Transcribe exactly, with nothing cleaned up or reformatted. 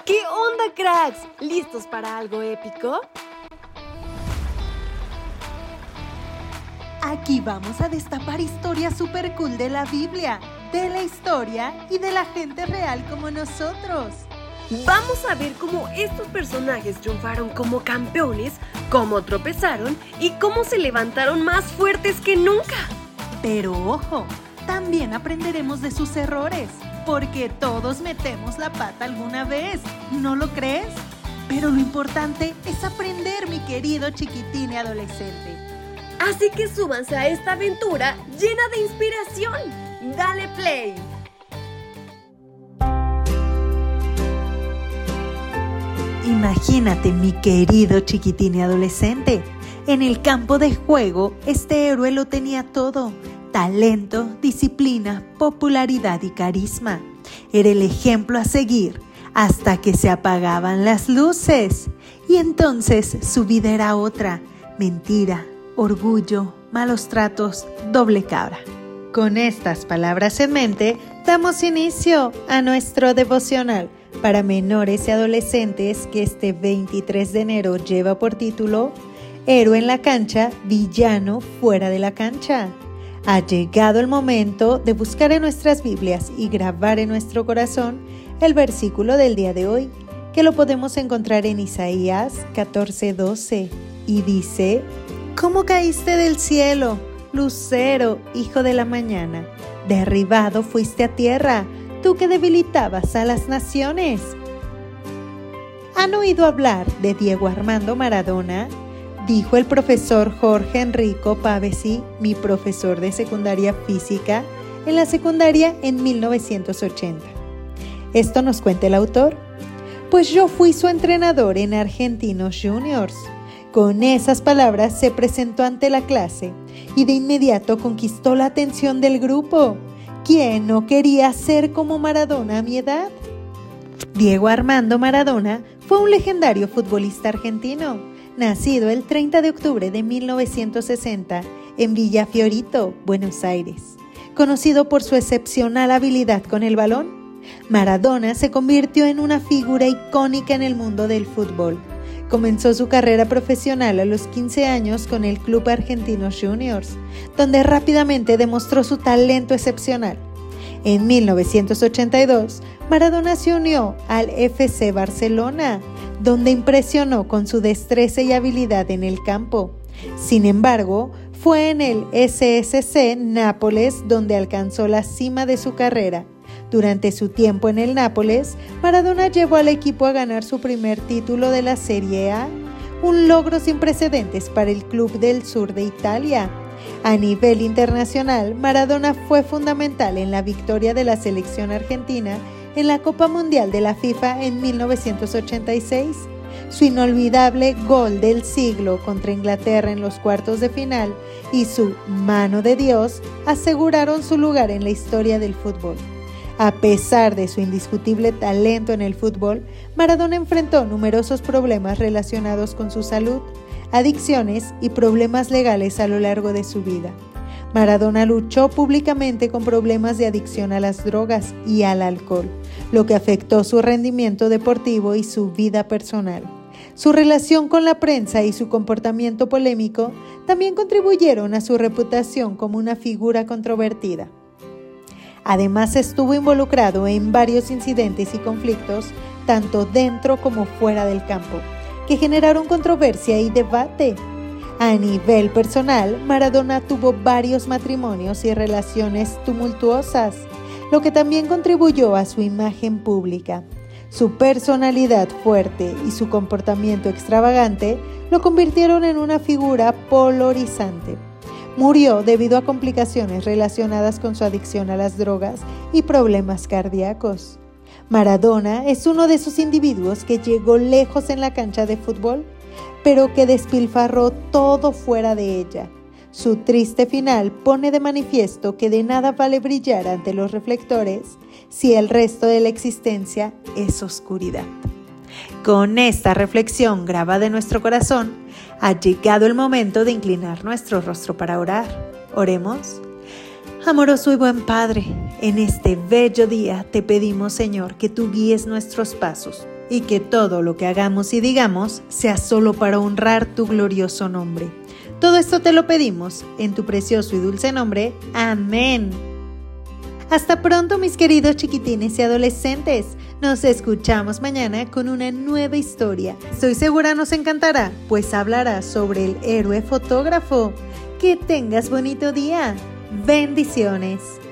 ¿Qué onda, cracks? ¿Listos para algo épico? Aquí vamos a destapar historias super cool de la Biblia, de la historia y de la gente real como nosotros. Vamos a ver cómo estos personajes triunfaron como campeones, cómo tropezaron y cómo se levantaron más fuertes que nunca. Pero ojo, también aprenderemos de sus errores, porque todos metemos la pata alguna vez, ¿no lo crees? Pero lo importante es aprender, mi querido chiquitín y adolescente. Así que súbanse a esta aventura llena de inspiración. ¡Dale play! Imagínate, mi querido chiquitín y adolescente. En el campo de juego, este héroe lo tenía todo: talento, disciplina, popularidad y carisma. Era el ejemplo a seguir hasta que se apagaban las luces. Y entonces su vida era otra: mentira, orgullo, malos tratos, doble cara. Con estas palabras en mente, damos inicio a nuestro devocional para menores y adolescentes que este veintitrés de enero lleva por título Héroe en la cancha, villano fuera de la cancha. Ha llegado el momento de buscar en nuestras Biblias y grabar en nuestro corazón el versículo del día de hoy, que lo podemos encontrar en Isaías catorce doce, y dice: ¿Cómo caíste del cielo, lucero, hijo de la mañana? Derribado fuiste a tierra, tú que debilitabas a las naciones. ¿Han oído hablar de Diego Armando Maradona? Dijo el profesor Jorge Enrico Pavesi, mi profesor de secundaria física, en la secundaria en mil novecientos ochenta. Esto nos cuenta el autor. Pues yo fui su entrenador en Argentinos Juniors. Con esas palabras se presentó ante la clase y de inmediato conquistó la atención del grupo. ¿Quién no quería ser como Maradona a mi edad? Diego Armando Maradona fue un legendario futbolista argentino, nacido el treinta de octubre de mil novecientos sesenta en Villa Fiorito, Buenos Aires. Conocido por su excepcional habilidad con el balón, Maradona se convirtió en una figura icónica en el mundo del fútbol. Comenzó su carrera profesional a los quince años con el Club Argentinos Juniors, donde rápidamente demostró su talento excepcional. En mil novecientos ochenta y dos, Maradona se unió al F C Barcelona, donde impresionó con su destreza y habilidad en el campo. Sin embargo, fue en el S S C Nápoles donde alcanzó la cima de su carrera. Durante su tiempo en el Nápoles, Maradona llevó al equipo a ganar su primer título de la Serie A, un logro sin precedentes para el club del sur de Italia. A nivel internacional, Maradona fue fundamental en la victoria de la selección argentina en la Copa Mundial de la FIFA en mil novecientos ochenta y seis. Su inolvidable gol del siglo contra Inglaterra en los cuartos de final y su mano de Dios aseguraron su lugar en la historia del fútbol. A pesar de su indiscutible talento en el fútbol, Maradona enfrentó numerosos problemas relacionados con su salud, adicciones y problemas legales a lo largo de su vida. Maradona luchó públicamente con problemas de adicción a las drogas y al alcohol, lo que afectó su rendimiento deportivo y su vida personal. Su relación con la prensa y su comportamiento polémico también contribuyeron a su reputación como una figura controvertida. Además, estuvo involucrado en varios incidentes y conflictos, tanto dentro como fuera del campo, que generaron controversia y debate. A nivel personal, Maradona tuvo varios matrimonios y relaciones tumultuosas, lo que también contribuyó a su imagen pública. Su personalidad fuerte y su comportamiento extravagante lo convirtieron en una figura polarizante. Murió debido a complicaciones relacionadas con su adicción a las drogas y problemas cardíacos. Maradona es uno de esos individuos que llegó lejos en la cancha de fútbol, pero que despilfarró todo fuera de ella. Su triste final pone de manifiesto que de nada vale brillar ante los reflectores si el resto de la existencia es oscuridad. Con esta reflexión grabada en nuestro corazón, ha llegado el momento de inclinar nuestro rostro para orar. Oremos. Amoroso y buen Padre, en este bello día te pedimos, Señor, que tú guíes nuestros pasos y que todo lo que hagamos y digamos sea solo para honrar tu glorioso nombre. Todo esto te lo pedimos en tu precioso y dulce nombre. Amén. Hasta pronto, mis queridos chiquitines y adolescentes. Nos escuchamos mañana con una nueva historia. Estoy segura nos encantará, pues hablará sobre el héroe fotógrafo. Que tengas bonito día. Bendiciones.